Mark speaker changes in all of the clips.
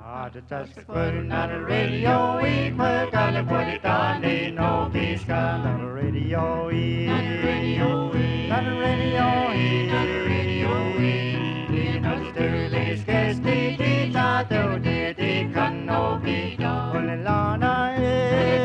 Speaker 1: The touch putting on the radio, we put on the body down, they know peace on the radio, on the radio, on the radio, on the radio, we know the early scares, they thought they can no be done. Only Lana is,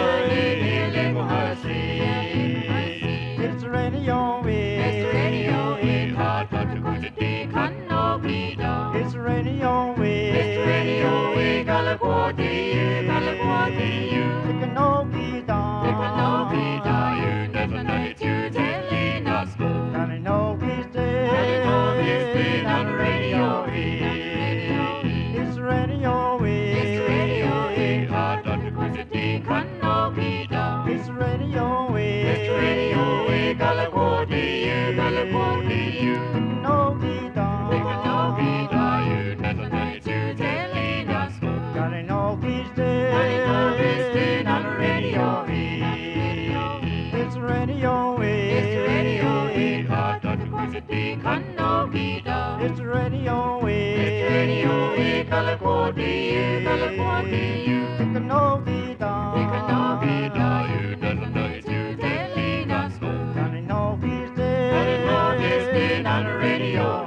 Speaker 1: it's the radio, it's the radio, it's hard but the good they can no be done. It's the radio, it's the radio, we California, it can no be done. It can no be done. You never know it, you telling us go. And I know he's dead. On the radio, it's the radio, it's the radio, hard on the good thing can no be done. It's the radio, it's the radio, California, it can no be done. It can no be done. You never know it, you telling us go. And I know he's dead. On the radio, it's the radio, it's the radio, hard on the good thing can no be done. It's the radio, it's the radio, California, it can no be done. It can no be done. You never know it, you telling us go. And I know he's dead. And I know he's dead on the radio.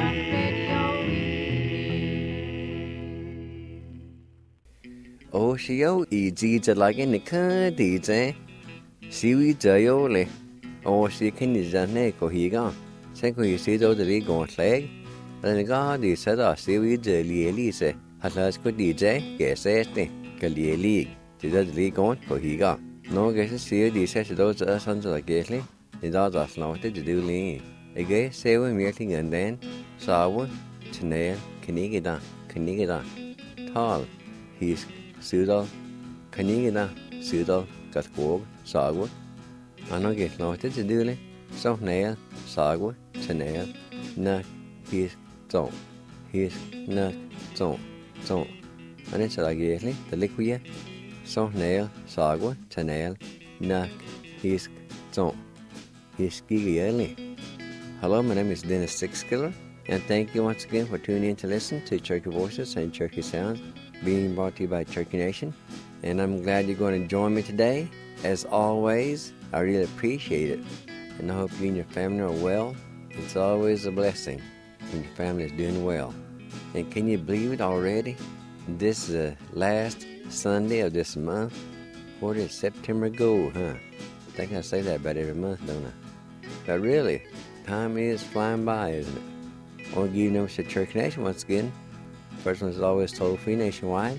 Speaker 2: Ô xíu ý chí cho lại cái này khá đi chứ xíu ý cho yếu lệ ô xí cái này ra này có hí gà sẽ có hí xí cho đi gọn lệ nên có đi sẽ đó xíu ý cho lìa lì sẽ hoặc là có đi chứ kẻ sẽ này cái lìa lì thì cho đi gọn có hí gà nó cái xíu đi sẽ đó cho sẵn cho cái lì thì đó là nó tới đi lì cái xíu miếng thì gần đến sao chân này cái này tall hí Sudal, Kanigina, Sudal, Gatwog, Sagwood. I know get noted to do it. So nail, Sagwood, Chanel, Nut, his zone. His nut zone. And it's like the liquid. So nail, Sagwood, Chanel, Nut, his zone. His giggy. Hello, my name is Dennis Sixkiller, and thank you once again for tuning in to listen to Cherokee Voices and Cherokee Sounds, being brought to you by Cherokee Nation. And I'm glad you're going to join me today. As always, I really appreciate it. And I hope you and your family are well. It's always a blessing when your family is doing well. And can you believe it already? This is the last Sunday of this month. Where did September go, huh? I think I say that about every month, don't I? But really, time is flying by, isn't it? I want to give you numbers to Cherokee Nation once again. First one is always toll-free nationwide,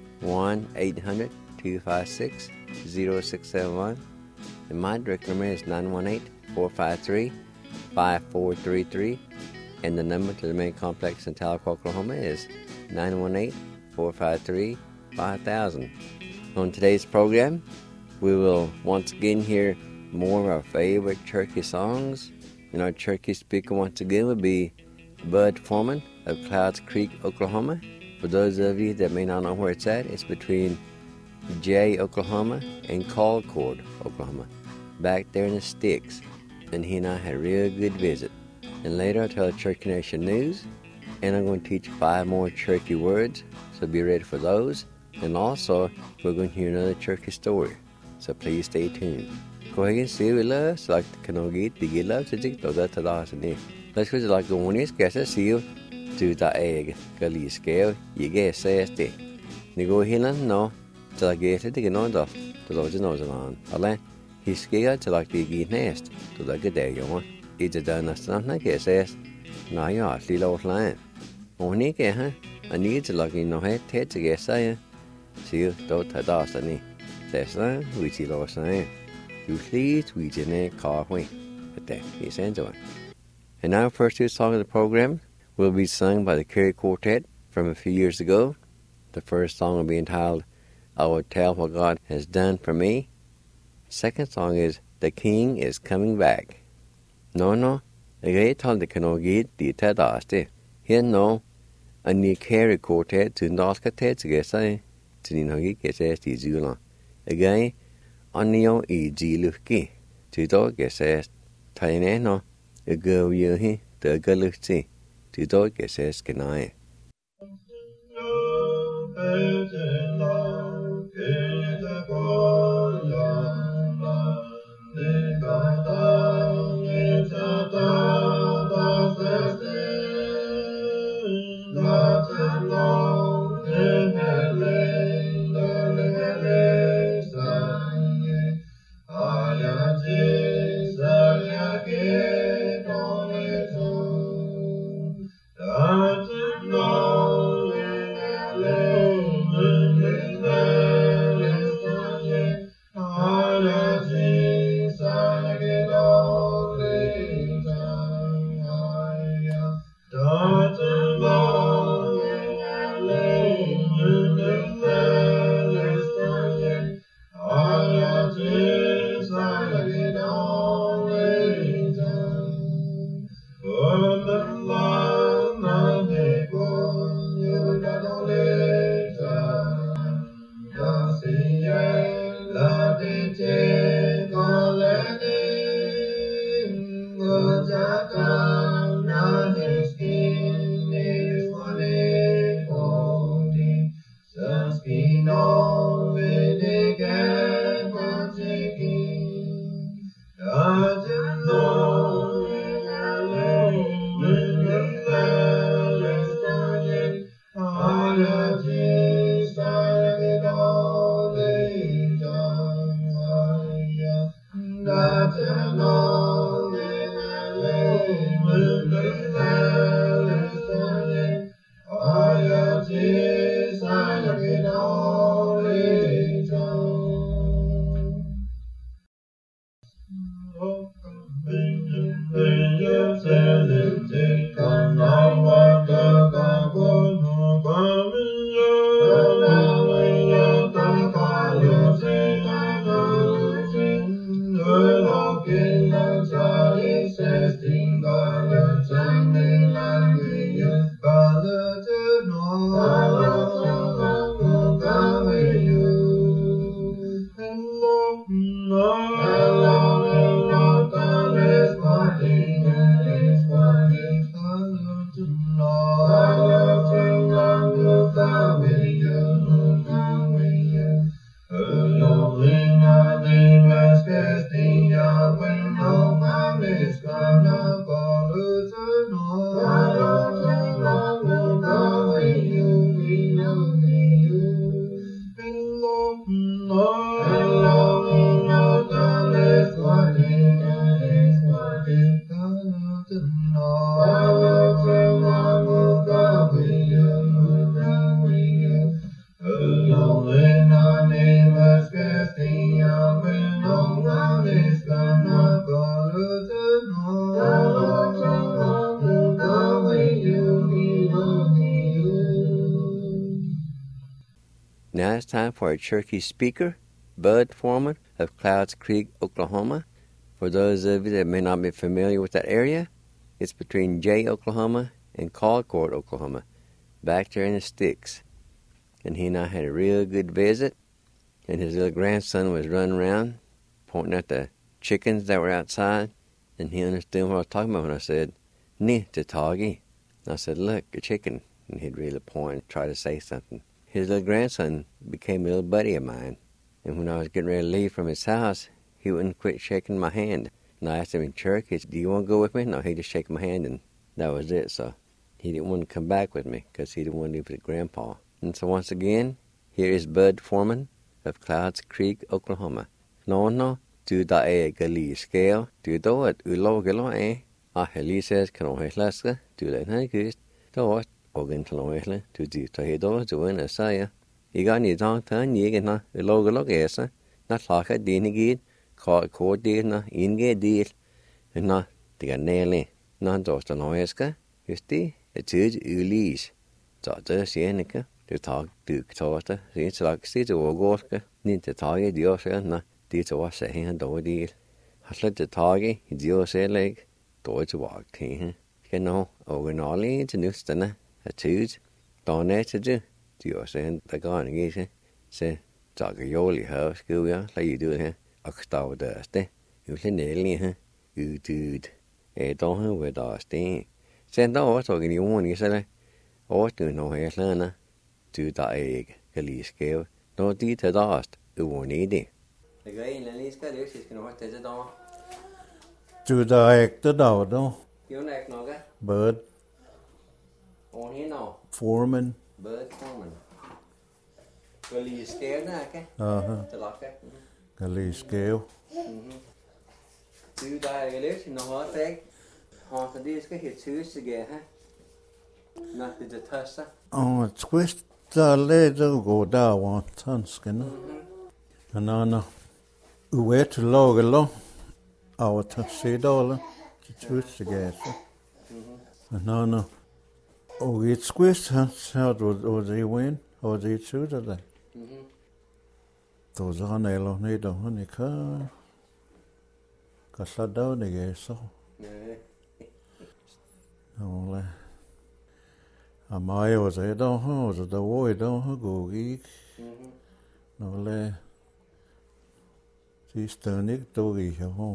Speaker 2: 1-800-256-0671. And my direct number is 918-453-5433. And the number to the main complex in Tahlequah, Oklahoma is 918-453-5000. On today's program, we will once again hear more of our favorite Cherokee songs. And our Cherokee speaker once again will be Bud Foreman of Clouds Creek, Oklahoma. For those of you that may not know where it's at, it's between Jay, Oklahoma, and Concord, Oklahoma, back there in the sticks. And he and I had a real good visit. And later I'll tell the Cherokee Nation news, and I'm going to teach 5 more Cherokee words, so be ready for those. And also, we're going to hear another Cherokee story, so please stay tuned. Go ahead and see we love, so like the Kanogit, the love to dig, though that's a lot of Let's go to like the one is guess I see you to the egg, Gully scale, you get say, you go here no, till I get it, you know, the Lord knows on. Alan, he's scared to like the geek nest, to the good day, you want. It's a done as not like it says, now you are still old line. Only get, huh? I need to like in no head to get say, see you don't have us any. Says, we see lost saying. You please, we didn't call me. But that is enjoying. And our first 2 songs of the program will be sung by the Carey Quartet from a few years ago. The first song will be entitled, I Will Tell What God Has Done For Me. The second song is, The King Is Coming Back. No, the great told the Kanogit, the Tadaste. Here no, a new Carey Quartet to Norskatet to get say, to the Nogi gets asked the Zulon. Again, on the old E. G. Luki, to dog gets asked, Tainano. A girl you hear, the girl see, to dog gets asked, can I? Now it's time for our Cherokee speaker, Bud Foreman of Clouds Creek, Oklahoma. For those of you that may not be familiar with that area, it's between Jay, Oklahoma and Colcord, Oklahoma, back there in the sticks. And he and I had a real good visit, and his little grandson was running around pointing at the chickens that were outside, and he understood what I was talking about when I said, "Ni tatagi." I said, "Look, a chicken." And he'd really point and try to say something. His little grandson became a little buddy of mine, and when I was getting ready to leave from his house, he wouldn't quit shaking my hand. And I asked him in Cherokee, "Do you want to go with me?" No, he just shook my hand, and that was it. So he didn't want to come back with me because he didn't want to leave with Grandpa. And so once again, here is Bud Foreman of Clouds Creek, Oklahoma. No, tu da e gali scale, tu do it ulo galo e. Ah, Heli says, "Can I laska? Tu le na gust. Do it. Ogen taloele tu di tahido to win a saya. You got any dong turn yig na ulo esa. Not like a dinigid, call cord deal na inge deal. And na the nail non dosta noeska. Justi, a tid ulis. Dota sienica. To talk to Tota, since like see to Ogorska, need to tell you the na did to wash a hand door deal. Has let the target, Dios leg, door to walk tea. You know, Oganoli to Nustana, a tooth, don't to do. Dios and the gun again, say, Zagayoli house, go ya, like you do here, Oxtow dust, you can nail her, you dude. A don't with us thing. Send out talking you want, you said, or to know here, learner. Tu da egg, Galiskeo, no di to dast, uonidi. The guy in Galiska, this is going to what is it on?
Speaker 3: Tu da egg the dog, no?
Speaker 2: You know, Noga?
Speaker 3: Bud.
Speaker 2: On here now.
Speaker 3: Foreman.
Speaker 2: Bud Foreman. Galiskeo, okay? The locker.
Speaker 3: Galiskeo.
Speaker 2: Tu da egg, you know what egg? On the disc, his shoes together. Not the tussa.
Speaker 3: Oh, twist. Da leder gå der var tansken. Anana. Uwe til logelo. Av ta sidole. Til tutsegæse. Anana. Og et squist har du det win og det tuder der. To han elo ned og han ikke. Kasada det gæse. Ole. Amai was a dog, was a boy dog, go geek. No le. She's turning to be home.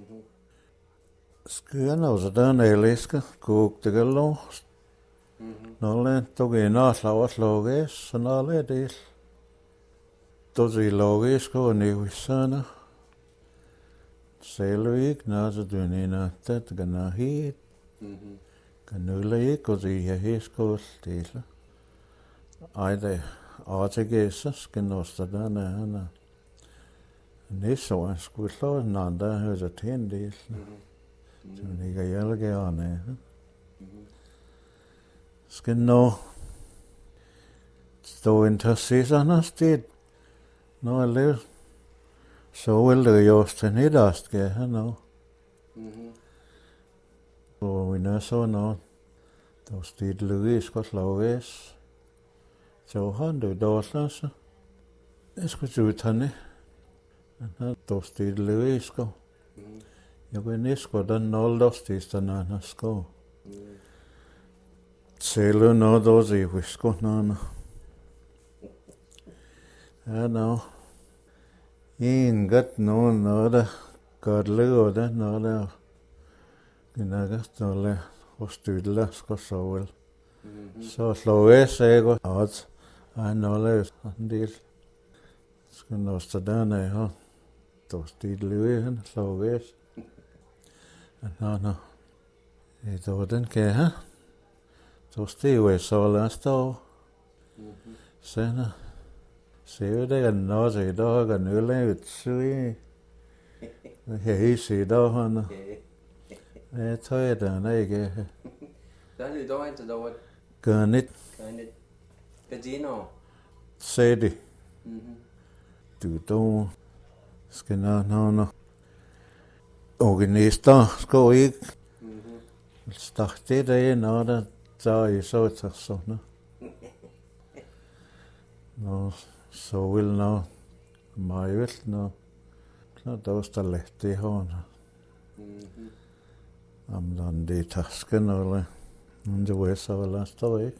Speaker 3: Skin was a done a liska, cook the gallows. No let to be not lower loges, and all it is. Does the loges go new sana? Say Luik, Naza Dunina, that gonna heat. Kanule kozi hisko stila. Aide artigesas genosta na. Nisso en skullo nanda hos a tendil. Niga yelge ane. Skinno. Sto intercessana sted. No I live. So will the yost and hidast ge, no. Og vi når så noget, der stod Louis godt laves. Så han det dårligt så. Jeg skulle ud henne. Han der stod Louis godt. Jeg var næsten den nåldostister når han skulle. Selv noget der i husker når. Ja nå. En godt noget der godt løber der når der. Ginaga stole hostydla ska så väl. Så slår säkert att han håller en del. Ska nåsta där nere. Då stydla han slår nå. Då den kan ha. Då stiger så last år. Sen ser det en nåt i dag og nølle ut sui. Hei si da han. Jeg tror den ikke.
Speaker 2: Da er det da ikke da var
Speaker 3: Ganit
Speaker 2: Casino.
Speaker 3: se det. Du då skal nå. Organister skal ikke. Starte det når der så I så til sådan. Nå så vil nå mig vel nå. Så der står let I hånden. Om den det tasken eller om det var så eller står ikke.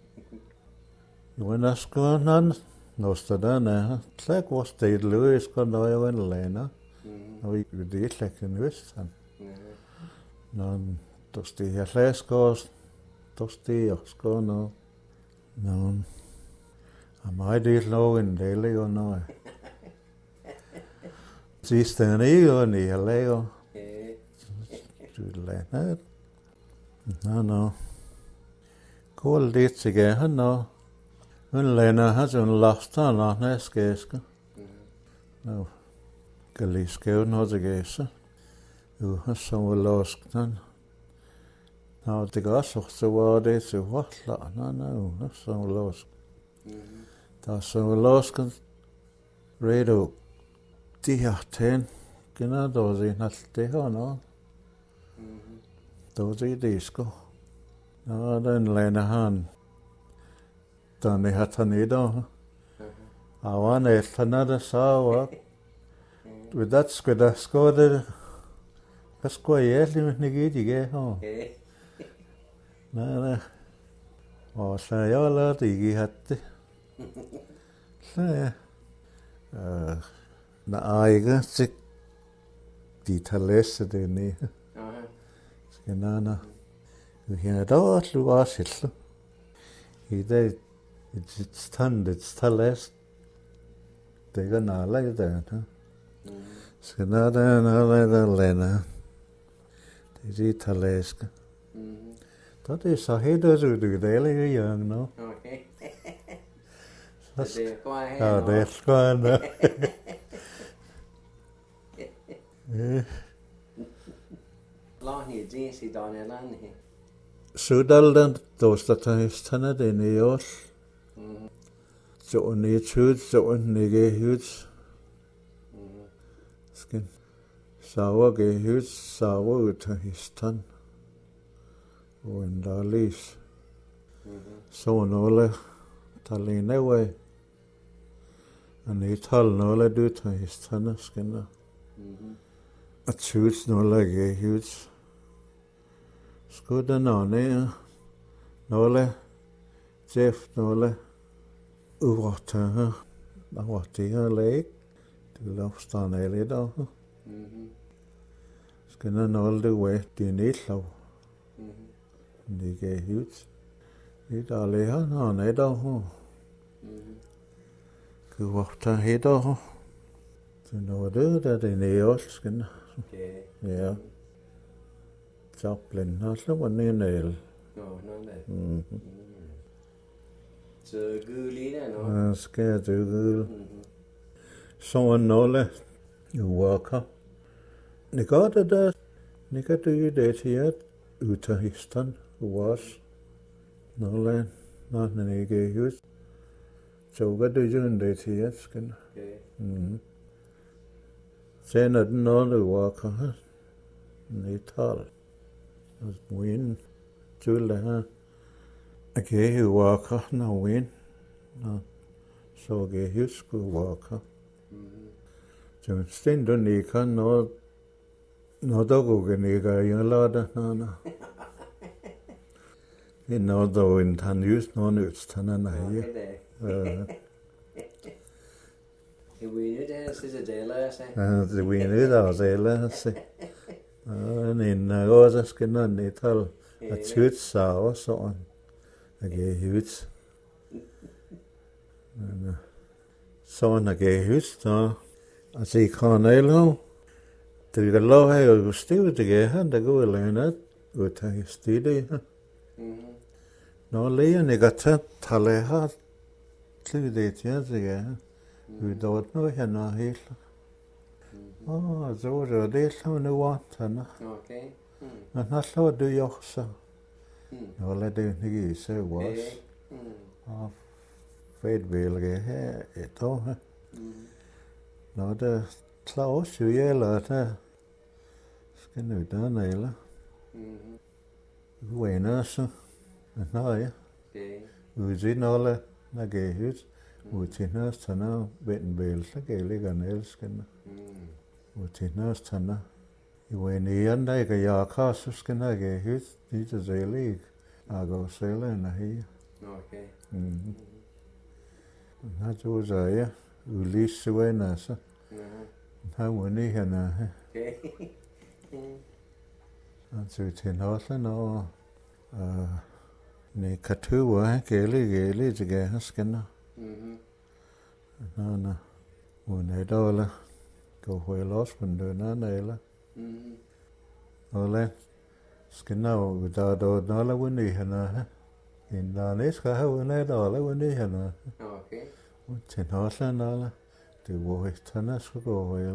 Speaker 3: Jo en askånen nå står der nær. Så går det løs skal nå jo en læner. Og vi det slækken vist han. Nå der stiger flaskos. Der stiger skal nå. Nå mig det lå en del jo nå. Sidste en ikke ni har lavet. Du lærer. Nå. Kål det til han nå. Hun lærer har sådan laster nå næskæske. Nå. Kan lige skæve nå til gæse. Jo har så låst den. Nå det gør så var det til hotler. Nå så låst. Der så låst radio. De her tænd. Kender du det alt det her nå? Då det disko. Ja, den læner han. Den har han I dag. Han efter når der så ved det skal der skå det. Hvad skulle jeg egentlig med ikke de gav her? Nej. Og så jeg lader det ikke have det. Så ja. Nej, ikke så de tager læse det ned. Skal nå. Vi har da også lu også I dag et stand læst. Det kan alle der. Skal nå der lænder. Det de tager læse. Da det så helt ud det der lige gjør nu.
Speaker 2: Okay.
Speaker 3: Så
Speaker 2: det går her.
Speaker 3: Ja, det skal nå.
Speaker 2: Lahni jeans I dan elan he.
Speaker 3: Sudaldan dostatahistana denios. Så nitut så nigehut. Skin. Sawa gehut sawa utahistan. Og en dalis. Så nogle talinewe. Og tal nogle du tahistana skinna. At shoots nogle gehut. Skulle nåne nogle Jeff nogle uvrtage uvrtige læg det lovstande lidt af skal nogle det way det nedlov det gav hut det der læger når net af kan uvrtage het af det noget det der det ned også skal ja Joplin og så var det næl.
Speaker 2: Nå det. Så gul I der nå.
Speaker 3: Skal du gul. Så nogle uger. Det gør det der. Det kan du det til at udtahistan uas. Nogle når den ikke hus. Så kan du jo det til at skal. Sen er den nogle uger. Netal. Win til her. Okay, walker no win. Så jeg husker walker. Så stend du ikke når der går ikke jeg lader nå. Det når der en han just når nødstander nej.
Speaker 2: Det win det så det la sig.
Speaker 3: Ja, det win det der så la sig. En også skal nå netal at tydt saver sådan. Jeg gav hyt. Sådan jeg gav hyt, så. Altså i kanalen, det kan lov her jo stiv, det gav han, der går alene, og tager stille her. Når lægen ikke har taget talet her, til det til at det gav. Vi dog noget her når helt. Så var det det, som nu var han.
Speaker 2: Okay.
Speaker 3: Men han slår det jo også. Jeg lader det ikke i sig også. Og fedt vælge her et år her. Når det klar også jo gælder, der skal nu der næle. Uener så. Nå ja. Vi ser alle, der gav hyt. Vi tænder tænder vend så gav ligger nælskende. Vi tænder tænder. I uenigheden, der ikke jeg kan, så skal jeg gav hyt. Det er så lige. Jeg går selv ind her.
Speaker 2: Okay.
Speaker 3: Han tog sig, ja. Ulisse venner, så. Han var nede hernede.
Speaker 2: Okay.
Speaker 3: Han tog til Nordsjælland og nede Kartuer, han gælde til gav, han skinner. Nå, hun er dårlig. Går for ellers på den dønne, eller? Og lad. Skinner, der er noget, hun er hernede. En der næste har hun er dårlig, hun er hernede.
Speaker 2: Okay.
Speaker 3: Til Nordsjælland, eller? Det var ikke tænder, skulle gå vel.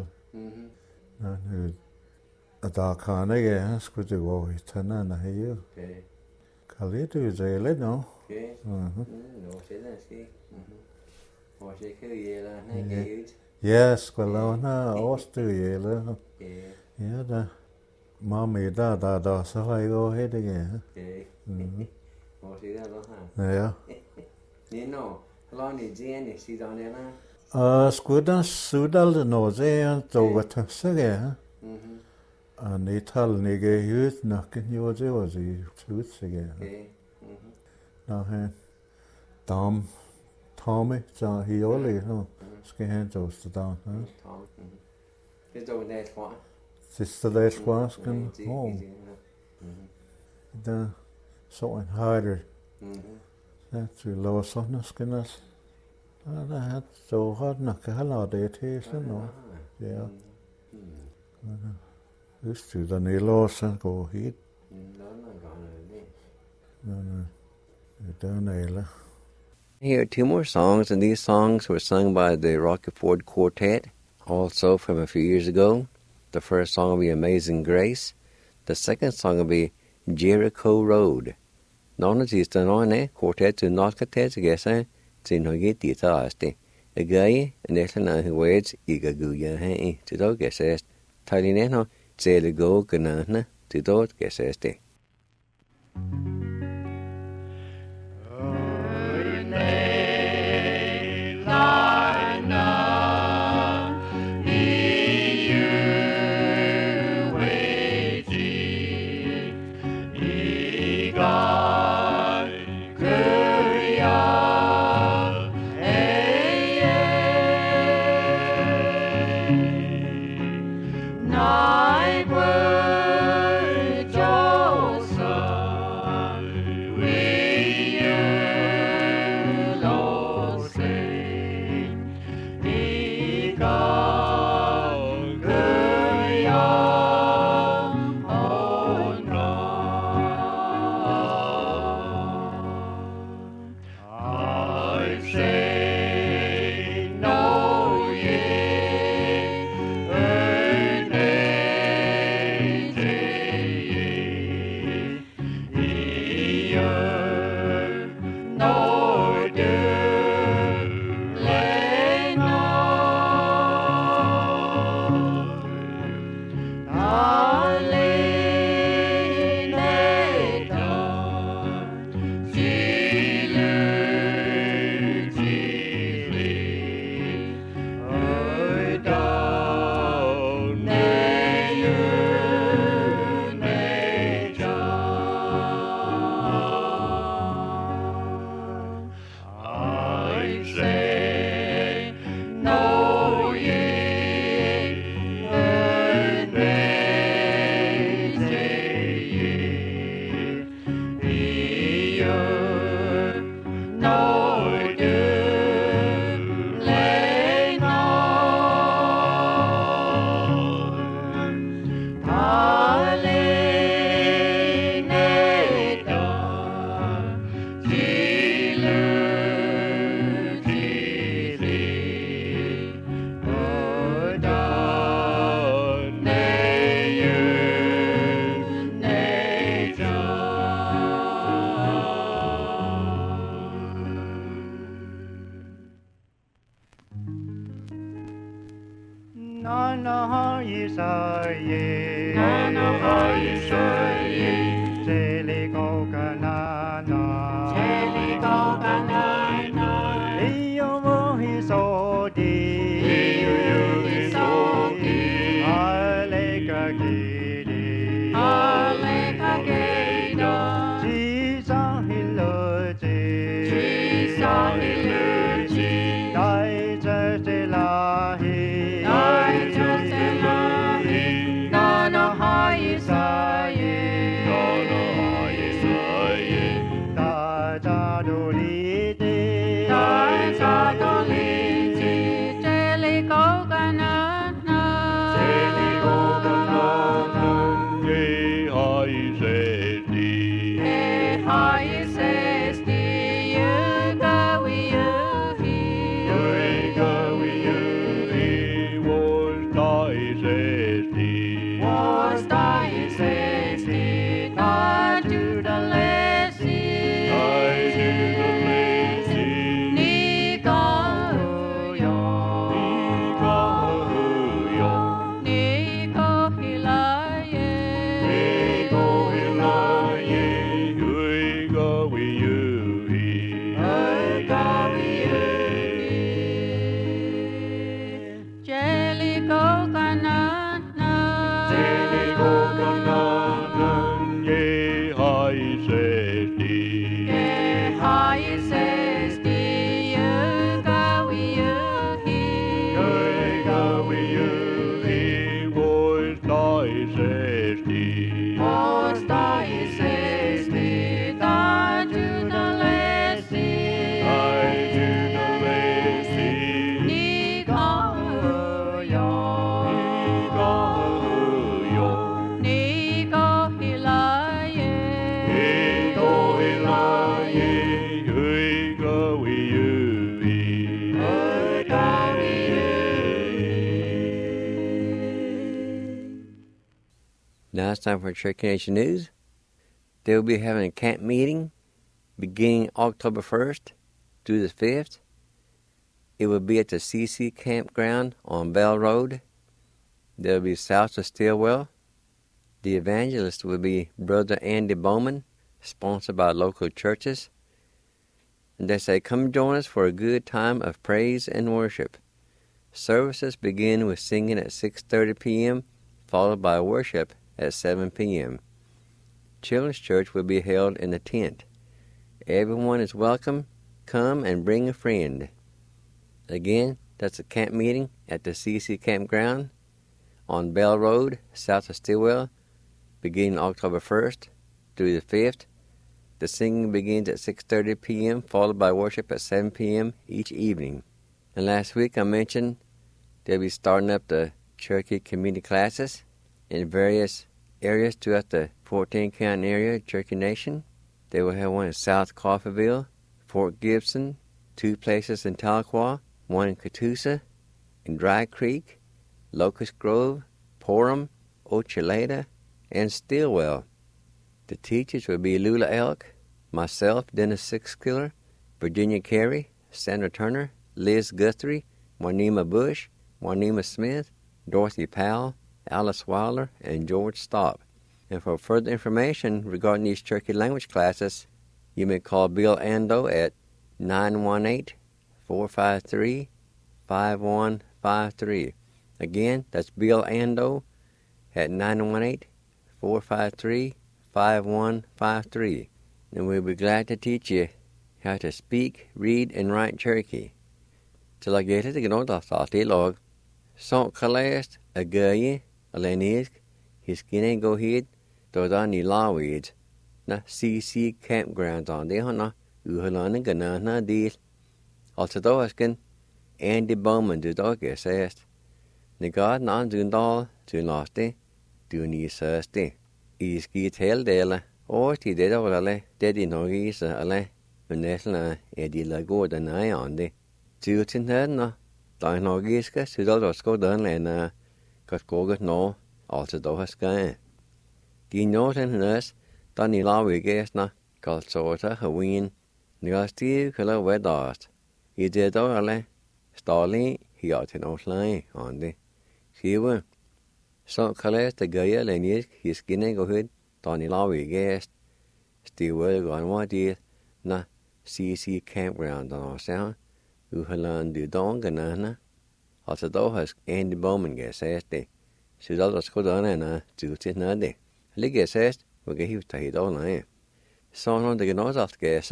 Speaker 3: Og der kan ikke, han skulle det gå i tænderne her.
Speaker 2: Okay.
Speaker 3: Kan lide det sig lidt nu?
Speaker 2: Okay. Nå, selv er ske. Hvor skal jeg hjælpe, han er gavet?
Speaker 3: Ja, skulle lave noget overstyr, eller? Ja, da. Mamma, der, så har jeg gået helt igen.
Speaker 2: Okay. Hvor skal jeg da her?
Speaker 3: Ja.
Speaker 2: Nino, hvor lang er det, jeg siger der, eller?
Speaker 3: Skulle der sudalde noget, så er det dog så ja. Og nedtalen ikke højt nok, jo det var så slut, så ja. Når han Tommy, så hele nu skal han toste der.
Speaker 2: Det er næst fra.
Speaker 3: Sidste dag skal han. Der så en harder. Ja, til lov sådan skal han. Der har så godt nok halvt det til sådan noget. Ja. Hvis du der nede så går hit.
Speaker 2: Here are two more songs, and these songs were sung by the Rocky Ford Quartet, also from a few years ago. The first song will be Amazing Grace. The second song will be Jericho Road. None of these done quartet to not get together. Sin hugget i taasti. Gay and etna words igaguya hai to dog assessed. Talineno tele go ganana to dog assessed.
Speaker 1: Nana Isaye, Nana Isaye, Jelly Cocanana, Jelly Cocanana, Leo Mohisodi, Leo Mohisodi, Aleka Gidi, Aleka Gida, Jesus Hiloji, Jesus Hiloji, Daija Delahi.
Speaker 2: Now it's time for Cherokee Nation News. They will be having a camp meeting beginning October 1st through the 5th. It will be at the CC Campground on Bell Road. They will be south of Stillwell. The evangelist will be Brother Andy Bowman, sponsored by local churches. And they say, come join us for a good time of praise and worship. Services begin with singing at 6:30 p.m., followed by worship at 7 p.m. Children's church will be held in a tent. Everyone is welcome. Come and bring a friend. Again, that's a camp meeting at the CC Campground on Bell Road, south of Stillwell, beginning October 1st through the 5th. The singing begins at 6:30 p.m., followed by worship at 7 p.m. each evening. And last week I mentioned they'll be starting up the Cherokee community classes in various areas throughout the 14-county area, Cherokee Nation. They will have one in South Coffeyville, Fort Gibson, 2 places in Tahlequah, one in Catoosa, in Dry Creek, Locust Grove, Porham, Ochaleta, and Stillwell. The teachers will be Lula Elk, myself, Dennis Sixkiller, Virginia Carey, Sandra Turner, Liz Guthrie, Juanema Bush, Juanema Smith, Dorothy Powell, Alice Wilder, and George Stopp. And for further information regarding these Cherokee language classes, you may call Bill Ando at 918-453-5153. Again, that's Bill Ando at 918-453-5153. And we'll be glad to teach you how to speak, read, and write Cherokee. Till I get it, you know, that's all the log. Son kalast, a guy, a lenisk, his skin go hid, those on the lawweeds. Na CC Campgrounds on the hana, Uhalana Ganana deal. Also, thoskin, Andy Bowman do dog says. The God non dundal, to loste, do ni surste. Is git hell dela, or ti dead over daddy no geese ale, when nesla edi lago than I on the. Tutin herna, dine no giska, sudolosco done and got gogat no, also dohasca. Ginoten nurse, Danny Lawi gesna, called sorta, Haween, Nigasti, Killa Wedast. He did orale, Starling, he ought to know line on the. Kiwa. So Kales the Gaya Lenis, his skinning go hood, Donny Lowy guest, still well gone what year, na CC campground on our sound, Uhalan du Donganana, also though has Andy Bowman guess day. She's always good on and to sit nade. Ligger says, we get him to hit all night. So on the nose off guess,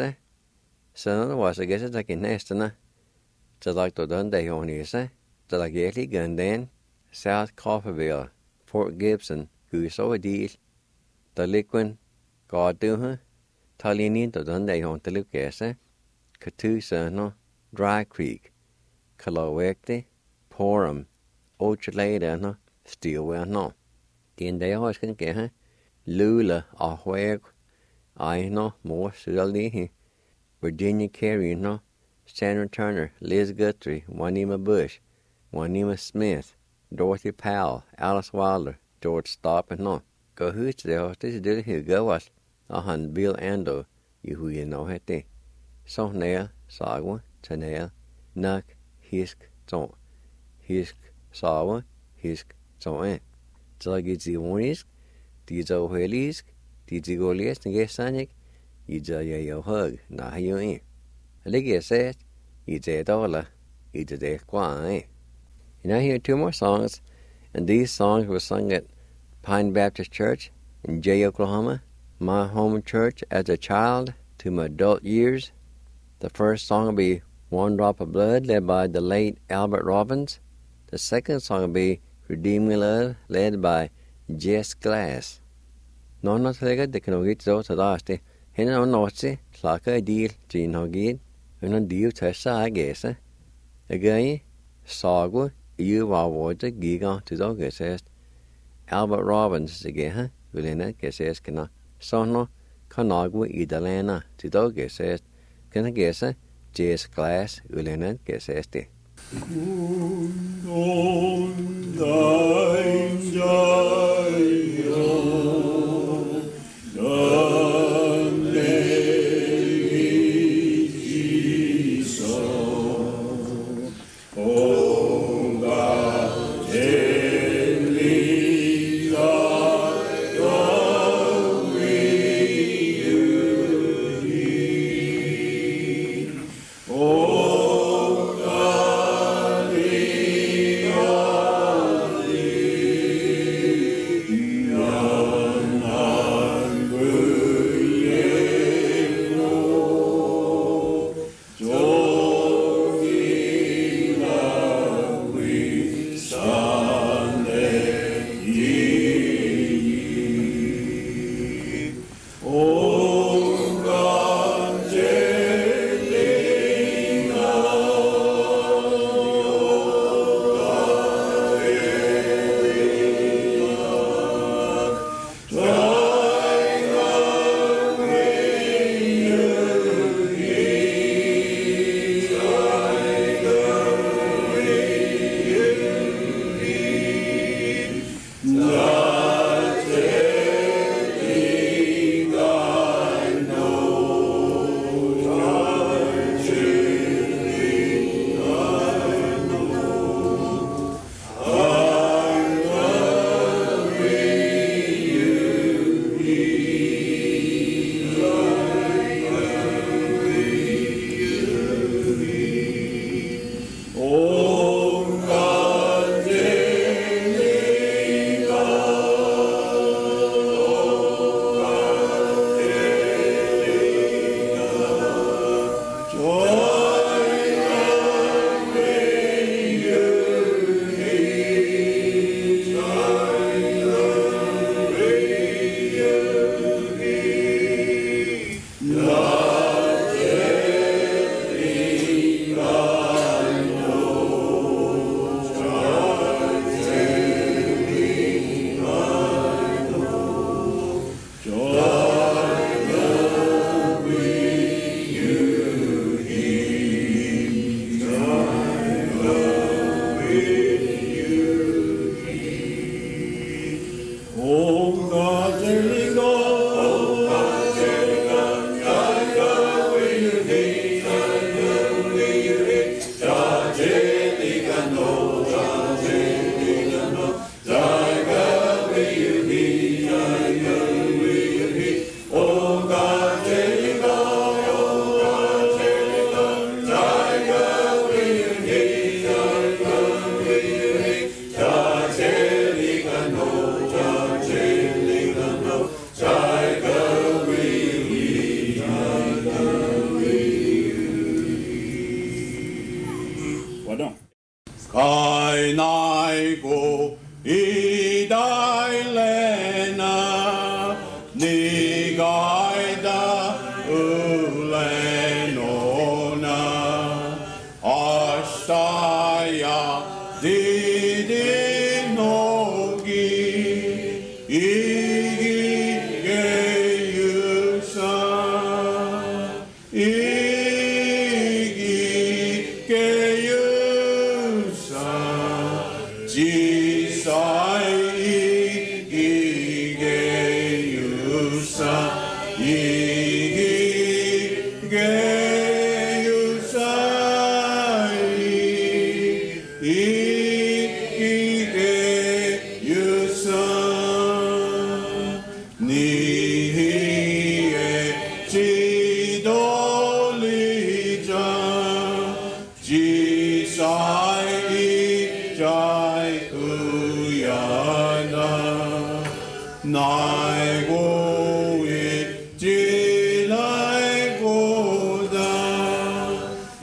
Speaker 2: so otherwise I guess it's like in Nestana. To like to done day on his, to like Yeti Gundan, South Coffeyville, Fort Gibson, who saw a deal. The liquid, God do her, Talinin to done day on the Lucas, Catusa, Dry Creek, Kalawekte, Porum, Ochalada, Steelwell, no. Den day always can get her. Lula, Ahweg, I know, more Sudali, Virginia Carey, no. Sandra Turner, Liz Guthrie, Juanita Bush, Juanita Smith, Dorothy Powell, Alice Wilder, George Stopp, and no. Go who's there, this is the who go us. Bill Ando, you who you know it. So nail, Sagwa, Tanel, Nuck, Hisk, Ton. Hisk, Sawa, Hisk, Ton. So I get the warnisk, these old whalisk, these go list and get sonic, you tell your hug, now you ain't. Liggy says, it's $1, it's $1. And I hear 2 more songs, and these songs were sung at Pine Baptist Church in Jay, Oklahoma, my home church as a child to my adult years. The first song will be One Drop of Blood, led by the late Albert Robbins. The second song will be Redeem Me Love, led by Jess Glass. No, not like they can get those to last. Hen on Nordsee, like a deal, Gene Hogid. And a deal test, I guess. Again, Sagwa, you are water, giga to dog, says Albert Robbins again, Vilena, says, can Sono, Conagua, Idalena, to dog, says, can I guess, Jess Glass, Vilena, says,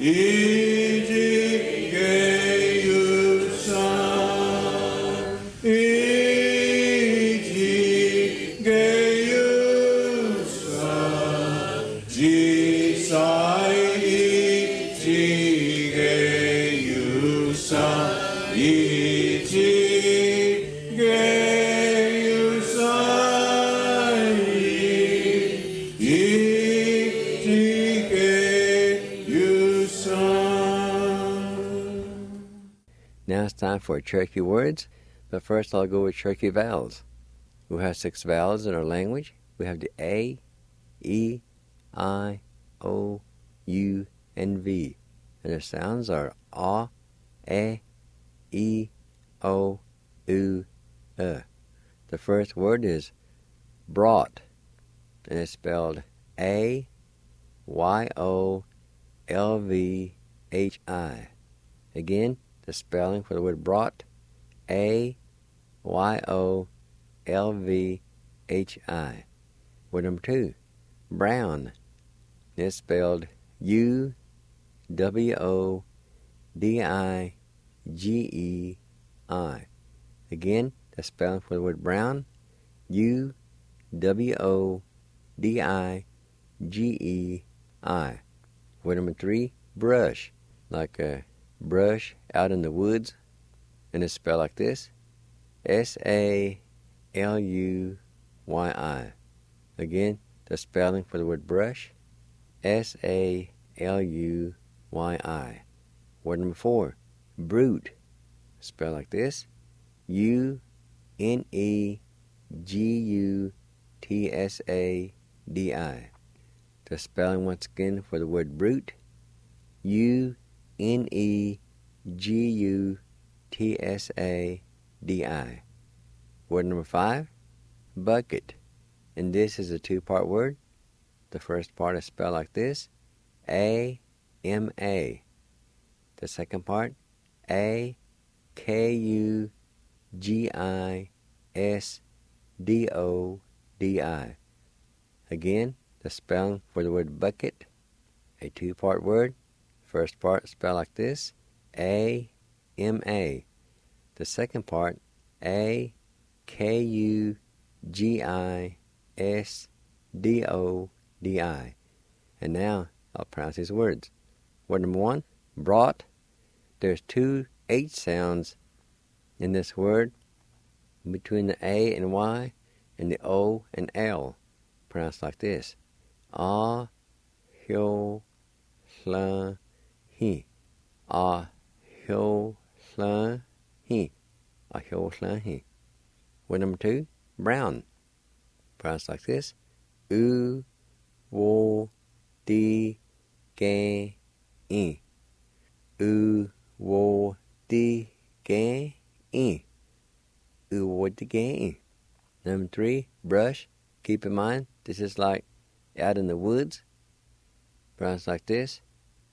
Speaker 2: Now it's time for Cherokee words, but first I'll go with Cherokee vowels. We have 6 vowels in our language. We have the A, E, I, O, U, and V. And their sounds are A, E, O, U, The first word is brought, and it's spelled A-Y-O-L-V-H-I. Again, the spelling for the word brought, A-Y-O-L-V-H-I. Word number 2, brown. It's spelled U-W-O-D-I-G-E-I. Again, the spelling for the word brown, U-W-O-D-I-G-E-I. Word number 3, brush. Like a brush out in the woods, and it's spelled like this, S-A-L-U-Y-I. Again, the spelling for the word brush, S-A-L-U-Y-I. Word number 4, brute. Spelled like this, U-N-E-G-U-T-S-A-D-I. The spelling once again for the word brute, U-N-E-G-U-T-S-A-D-I. Word number 5, bucket. And this is a 2-part word. The first part is spelled like this, A-M-A. The second part, A-K-U-G-I-S-D-O-D-I. Again, the spelling for the word bucket, a 2-part word. First part spelled like this, A-M-A. The second part, A-K-U-G-I-S-D-O-D-I. And now I'll pronounce these words. Word number 1, brought. There's 2 H sounds in this word between the A and Y and the O and L. Pronounced like this, Ah-hyo-hla-hi. Ah-hyo-hla-hi. Ah-hyo-hla-hi. Word number 2, brown. Pronounced like this, U-wo-di-ga-i. U-wo-di-ga-i. U-wo-di-ga-i. Number 3, brush. Keep in mind, this is like out in the woods. Pronounced like this,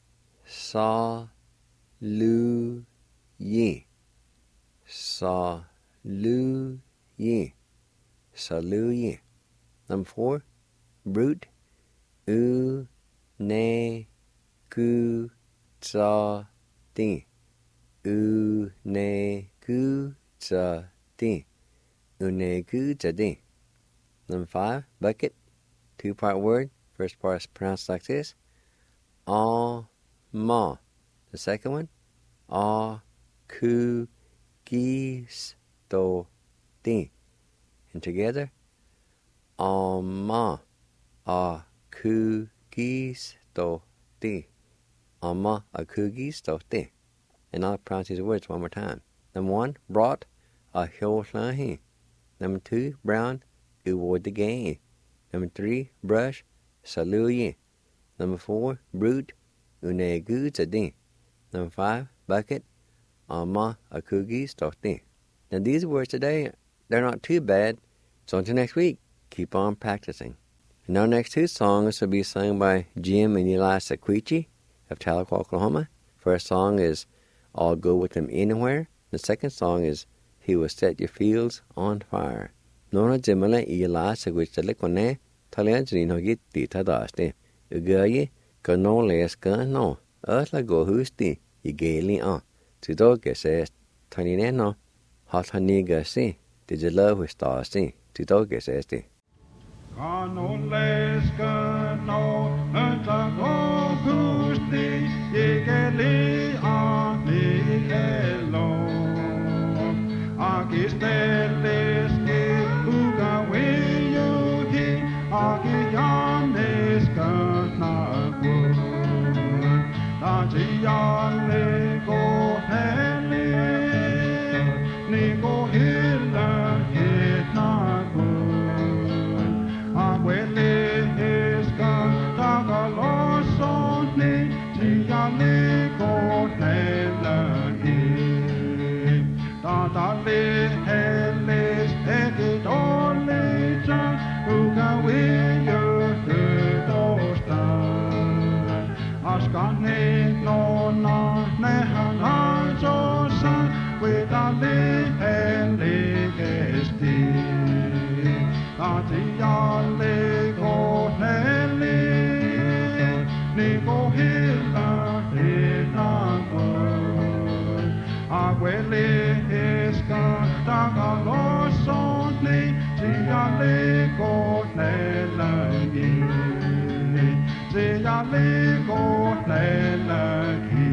Speaker 2: Sa-lu-yi. Sa-lu-yi. Sa-lu-yi. Number 4, brute. U-ne-ku-za-di. U-ne-ku-za-di. U-ne-ku-za-di. Number 5, bucket. 2-part word. First part is pronounced like this, Ah-ma. The second one, Ah-ku-gis-do-di. And together, Ah-ma. Ah-ku-gis-do-di. Ah-ma. Ah-ku-gis-do-di. And I'll pronounce these words one more time. Number 1, brought. Ah-hyo-hla-hi. Number 2, brown. U-wo-di-ga-i. Number 3, brush. Sa-lu-yi. Number 4, brute. U-ne-ku-za-di. Number 5, bucket. Ah-ma. Ah-ku-gis-do-di. Now these words today, they're not too bad. So until next week, keep on practicing. And our next 2 songs will be sung by Jim and Eli Sequici of Tahlequah, Oklahoma. First song is I'll Go With Him Anywhere. The second song is He Will Set Your Fields on Fire. Nona Jimala Eli Sequici Lekone, Talian Zino Gitti Tadaste. Ugaye, Kano Leska no. Ớtla go hústi I gaili Tudoga says Tanineno Hotaniga si Digila Wista si Tudoga says the
Speaker 1: Kanoleska no Antago Husti Yegeli Ani Elo Agisteleski Ugawe Yuhi Agiyaneska Nagu Tajiyale Go Heli Nigo Hilla Hitnagu Abuele Eska Tagalosoni Tiyale Go Hela Tatale Heles Egidole Ugawe Yuhudosta Askane Nona Nehanajosa Widale Heligesti Tatiyale Go Heli Nigo Hilla Hinago Abuele Eska Tagalosoni Tiyale Go Helagi Tiyale Go Helagi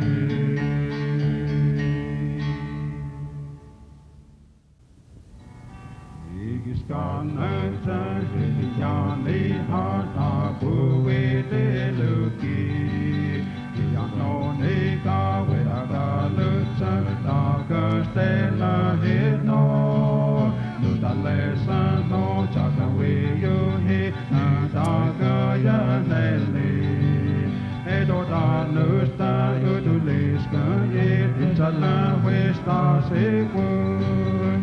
Speaker 1: Igiskananta Tiyale Hata Buwe Deluki Yano Nika Weda Lutsa Daga Stella Hino Nuda Lesa No Chaka Wiyu He Daga Yaneli Edo Da Nusta Uduliska Ye Inchala Westa Segun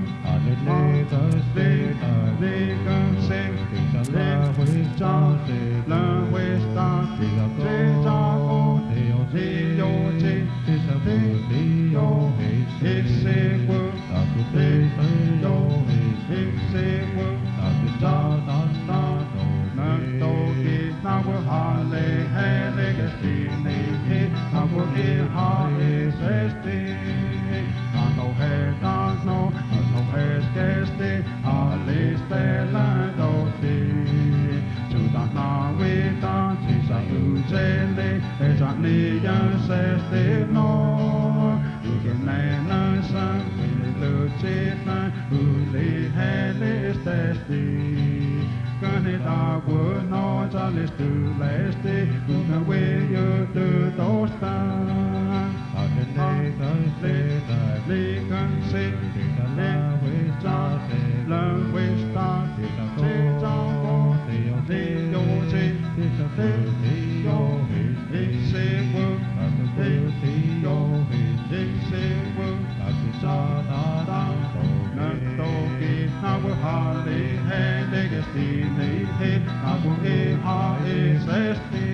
Speaker 1: Legan Sing La Westa La Westa Tejago Teo Te Teo Exequa Teo Exequa Nantoki Nawa Hale Helegastini Nawa Iha Esesti Nano Hedano Nano Heskesti Alistela Doti Sudana Wita Tisa Ujele Ezani Yansesti No Ugenena San Luchina Uli Helistesti Ganita Wuno Jalistu Lesti Ugawe Yudu Dosta Legan Sing La Wista La Wista Tejago Teo Te Teo Exequa Teo Exequa Nantoki Nawa Hale Helegastini Nawa Iha Esesti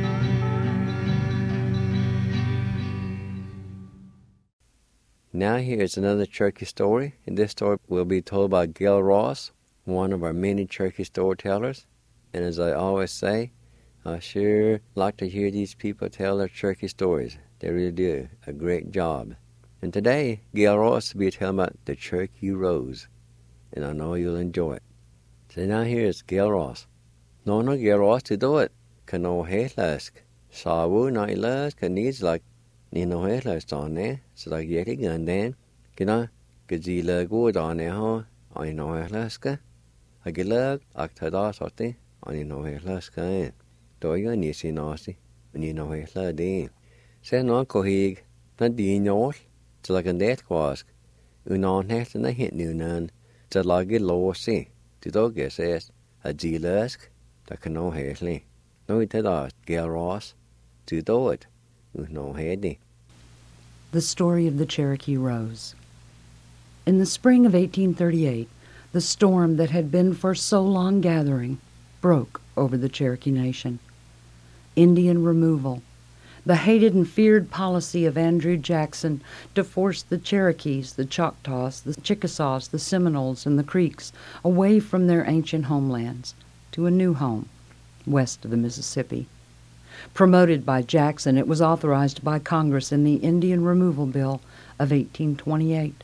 Speaker 2: Now here's another Cherokee story, and this story will be told by Gail Ross, one of our many Cherokee storytellers. And as I always say, I sure like to hear these people tell their Cherokee stories. They really do a great job. And today, Gail Ross will be telling about the Cherokee Rose, and I know you'll enjoy it. So now here's Gail Ross. No Gail Ross to do it. Kano Heslask. Sawu na ilask needs like Nino Heslask on there. So like yeti gun then. Gina Gazila good on there, huh? I know Heslaska. I get lug, Octada sorty. I know Heslaska. Do you need to see Nino Hesla then. Say no cohig. Not the north. Så like en det kvask. Unan helt en hit nunan. Så lage låsi. Til dogge ses. A gilask. Da kan no hesli. No it da Gail Ross. To do it. No heady.
Speaker 4: The story of the Cherokee Rose. In the spring of 1838, the storm that had been for so long gathering broke over the Cherokee Nation. Indian removal, the hated and feared policy of Andrew Jackson to force the Cherokees, the Choctaws, the Chickasaws, the Seminoles, and the Creeks away from their ancient homelands to a new home west of the Mississippi. Promoted by Jackson, it was authorized by Congress in the Indian Removal Bill of 1828.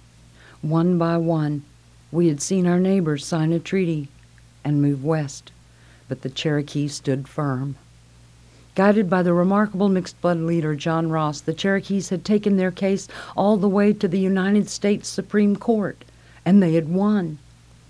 Speaker 4: One by one, we had seen our neighbors sign a treaty and move west, but the Cherokee stood firm. Guided by the remarkable mixed-blood leader John Ross, the Cherokees had taken their case all the way to the United States Supreme Court, and they had won.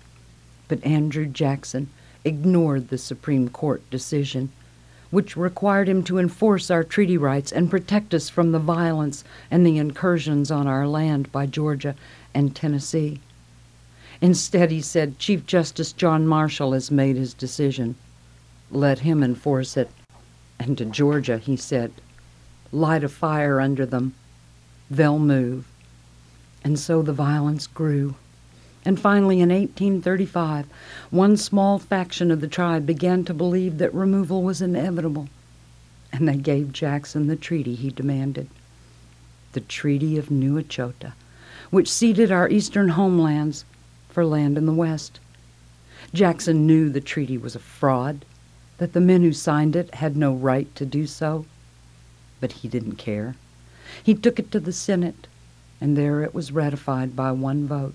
Speaker 4: But Andrew Jackson ignored the Supreme Court decision, which required him to enforce our treaty rights and protect us from the violence and the incursions on our land by Georgia and Tennessee. Instead, he said, Chief Justice John Marshall has made his decision. Let him enforce it. And to Georgia, he said, light a fire under them. They'll move. And so the violence grew. And finally, in 1835, one small faction of the tribe began to believe that removal was inevitable, and they gave Jackson the treaty he demanded, the Treaty of New Echota, which ceded our eastern homelands for land in the west. Jackson knew the treaty was a fraud, that the men who signed it had no right to do so, but he didn't care. He took it to the Senate, and there it was ratified by one vote.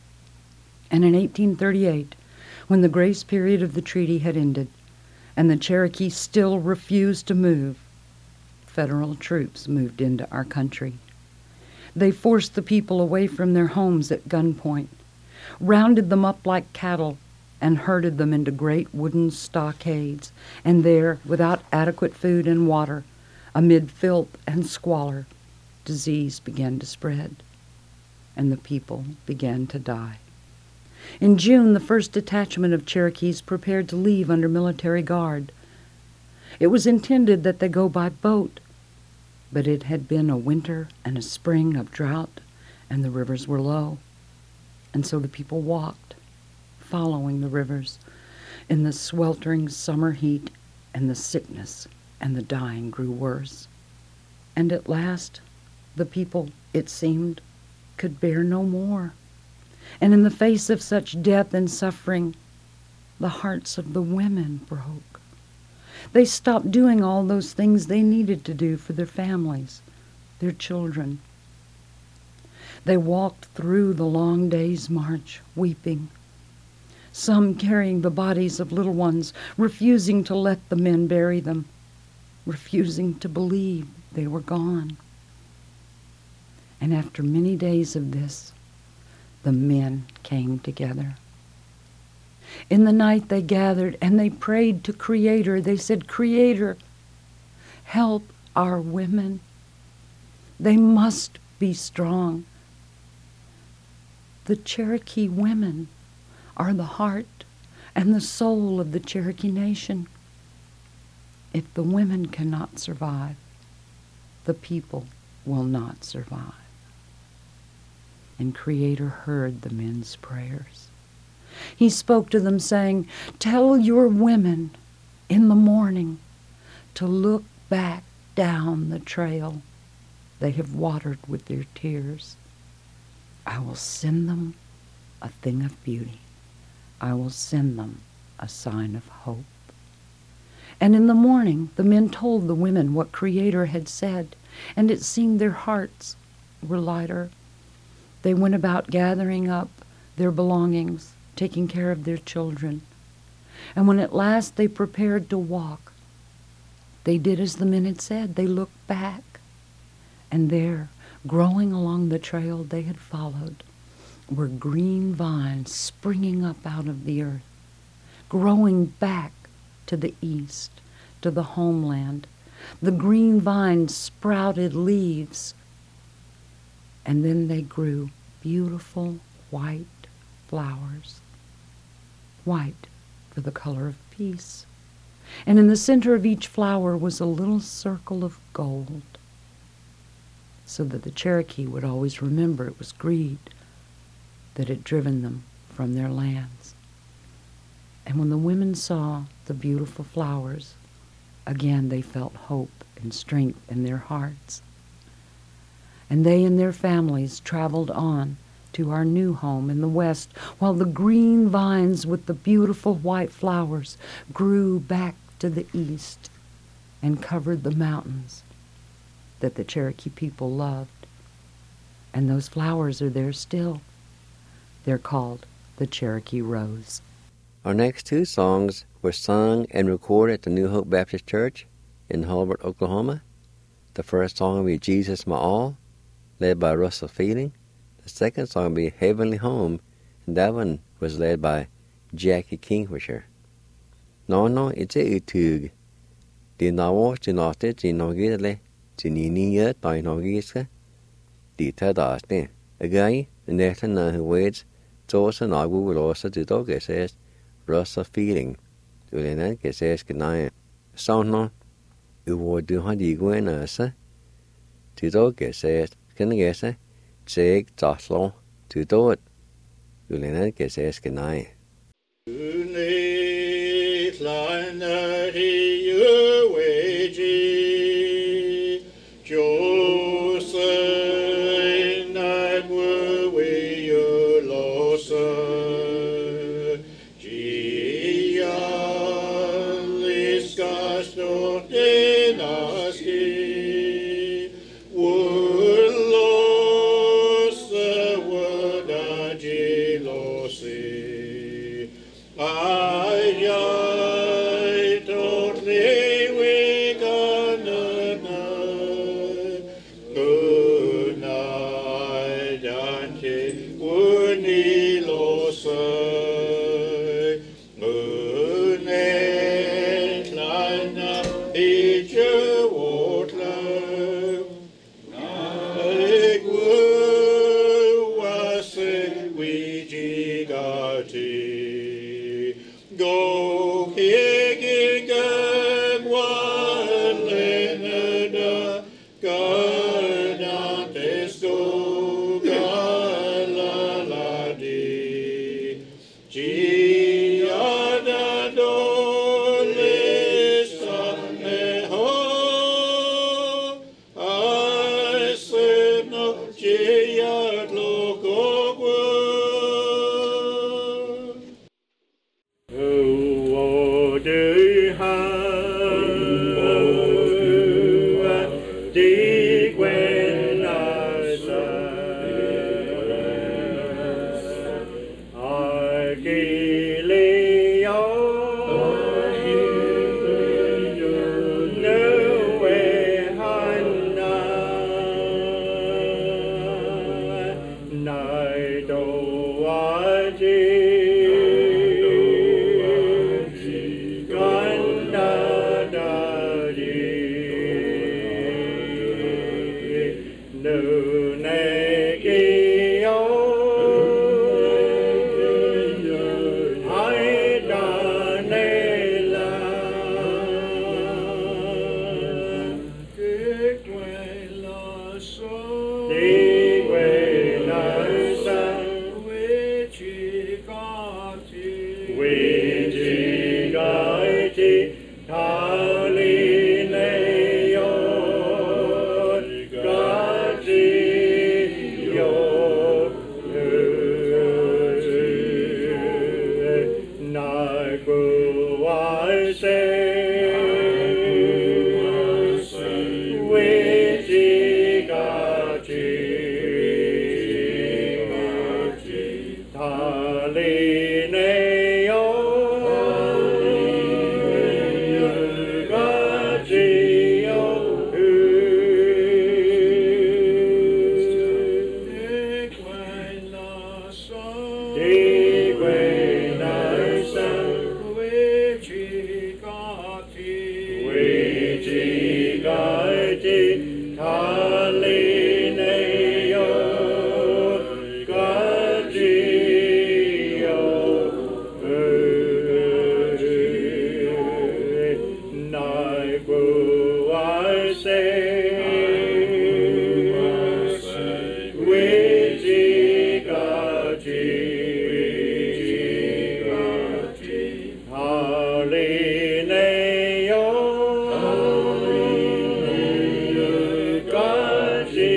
Speaker 4: And in 1838, when the grace period of the treaty had ended, and the Cherokee still refused to move, federal troops moved into our country. They forced the people away from their homes at gunpoint, rounded them up like cattle, and herded them into great wooden stockades, and there, without adequate food and water, amid filth and squalor, disease began to spread, and the people began to die. In June, the first detachment of Cherokees prepared to leave under military guard. It was intended that they go by boat, but it had been a winter and a spring of drought, and the rivers were low, and so the people walked, following the rivers in the sweltering summer heat, and the sickness and the dying grew worse. And at last, the people, it seemed, could bear no more. And in the face of such death and suffering, the hearts of the women broke. They stopped doing all those things they needed to do for their families, their children. They walked through the long day's march, weeping, some carrying the bodies of little ones, refusing to let the men bury them, refusing to believe they were gone. And after many days of this, the men came together. In the night they gathered and they prayed to Creator. They said, Creator, help our women. They must be strong. The Cherokee women are the heart and the soul of the Cherokee Nation. If the women cannot survive, the people will not survive. And Creator heard the men's prayers. He spoke to them saying, tell your women in the morning to look back down the trail they have watered with their tears. I will send them a thing of beauty. I will send them a sign of hope. And in the morning, the men told the women what Creator had said, and it seemed their hearts were lighter. They went about gathering up their belongings, taking care of their children. And when at last they prepared to walk, they did as the men had said. They looked back, and there, growing along the trail they had followed, were green vines springing up out of the earth, growing back to the east, to the homeland. The green vines sprouted leaves, and then they grew beautiful white flowers, white for the color of peace. And in the center of each flower was a little circle of gold, so that the Cherokee would always remember it was greed that had driven them from their lands. And when the women saw the beautiful flowers, again they felt hope and strength in their hearts. And they and their families traveled on to our new home in the west, while the green vines with the beautiful white flowers grew back to the east and covered the mountains that the Cherokee people loved. And those flowers are there still. They're called the Cherokee Rose.
Speaker 2: Our next two songs were sung and recorded at the New Hope Baptist Church in Hulbert, Oklahoma. The first song will be Jesus My All, led by Russell Feeling. The second song will be Heavenly Home, and that one was led by Jackie Kingfisher. No, it's a utug. The Nawas to not it in Nogidle, to Nini yet by Nogiska. The Tadaste, a guy, the Nathan who waits, Tosa Nagu will also to dog says Russell Feeling. To the night says good night. Sound no, you would do how you go in us. To dog says, can I guess it? Take Toslo to do it. To the night says good night.
Speaker 1: Hallelujah, God.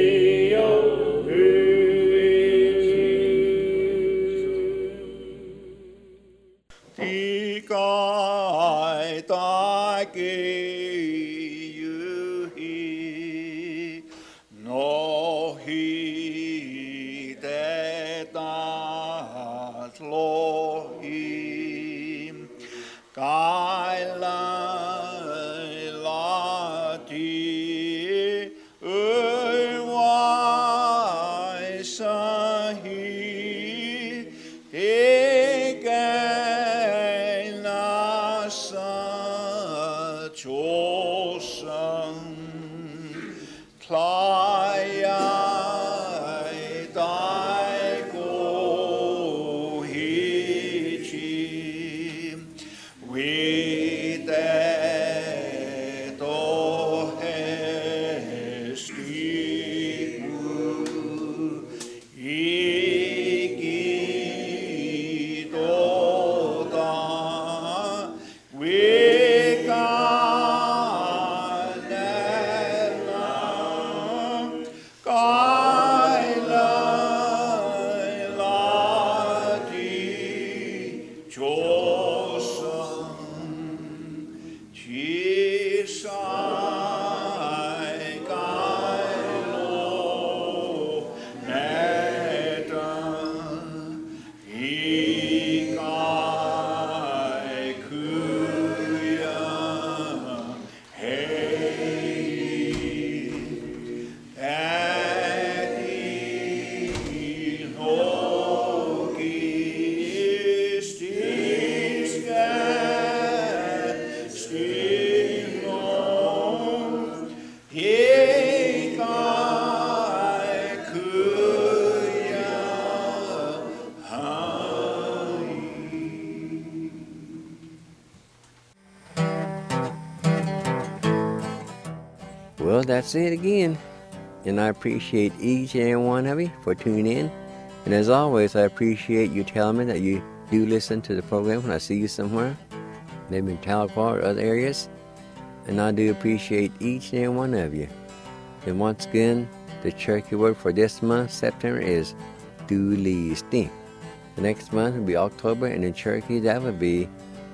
Speaker 2: Well, that's it again. And I appreciate each and every one of you for tuning in. And as always, I appreciate you telling me that you do listen to the program when I see you somewhere, maybe in Tahlequah or other areas. And I do appreciate each and every one of you. And once again, the Cherokee word for this month, September, is Dulisti. The next month will be October, and in Cherokee, that would be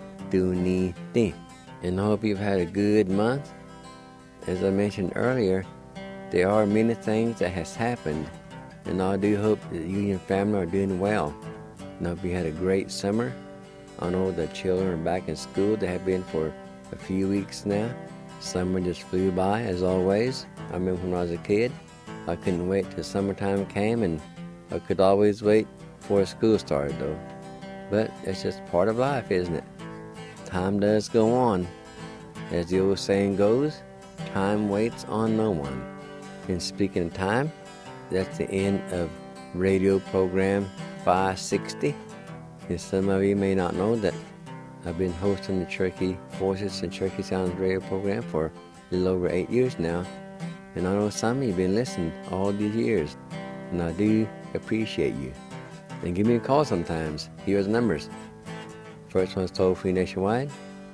Speaker 2: Duniti. And I hope you've had a good month. As I mentioned earlier, there are many things that has happened, and I do hope that you and your family are doing well. And I hope you had a great summer. I know the children are back in school. They have been for a few weeks now. Summer just flew by, as always. I remember when I was a kid, I couldn't wait till summertime came, and I could always wait before school started, though. But it's just part of life, isn't it? Time does go on. As the old saying goes, time waits on no one. And speaking of time, that's the end of radio program 560. And some of you may not know that I've been hosting the Cherokee Voices and Cherokee Sounds radio program for a little over 8 years now. And I know some of you have been listening all these years. And I do appreciate you. And give me a call sometimes. Here are the numbers. First one's toll-free nationwide,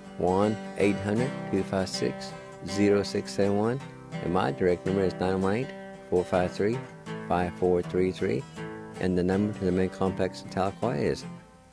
Speaker 2: 1-800-256-0671. And my direct number is 918-453-5433. And the number to the main complex in Tahlequah is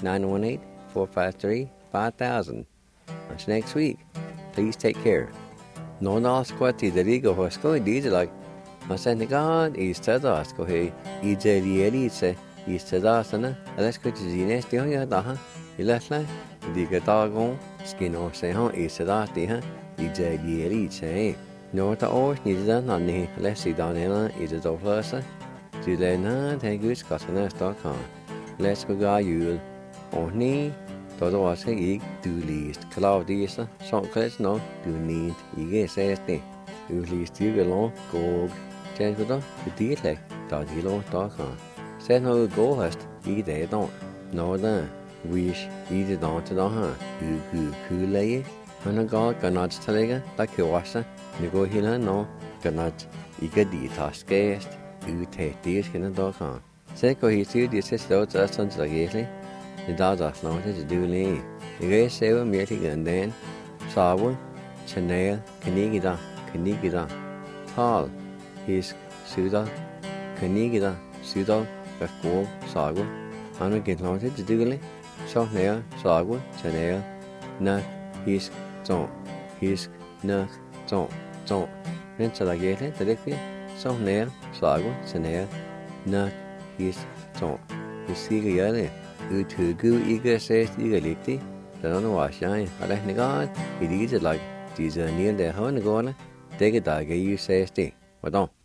Speaker 2: 918-453-5000. Until next week, please take care. No nasquati derigo hosko like my Senegal is Tadasko he Ijelierice is Tadasana, Alaska Zines Dioyadaha, Ilasla, Digatagon, Skin or Sehan is Tadatiha, Ijelierice. No ta or Nidan on the Lessie Donella is a Doplasa, Julena, Tegus.com. Let's go guy you on knee. Todo hace y du list Claudius så klæs no du need ikke sæste du list du long gog tænker du det er da de lo da kan sæt noget go hast i det da no da wish i det da til da ha du kule han går kanat talega da kewasa ni go hila no kanat ikke de taskest du te det skal da kan sæt go hi til det sæt da sådan så egentlig the dogs long to do lee. The gay sailor merely and then Sawa, Chanel, Kanigida, Tall, his Suda, Kanigida, Suda, Before, Sawa, and again long to do lee. So near Sawa, Chanel, Nut, his Zon, his Nut, Zon. Then so like it, the liquid, so near Sawa, Chanel, Nut, his Zon, his Siggy. To go eager says eager lickty, the other was shine. I like the god, it is like these are near the home, take a dog, you say, stay. What don't?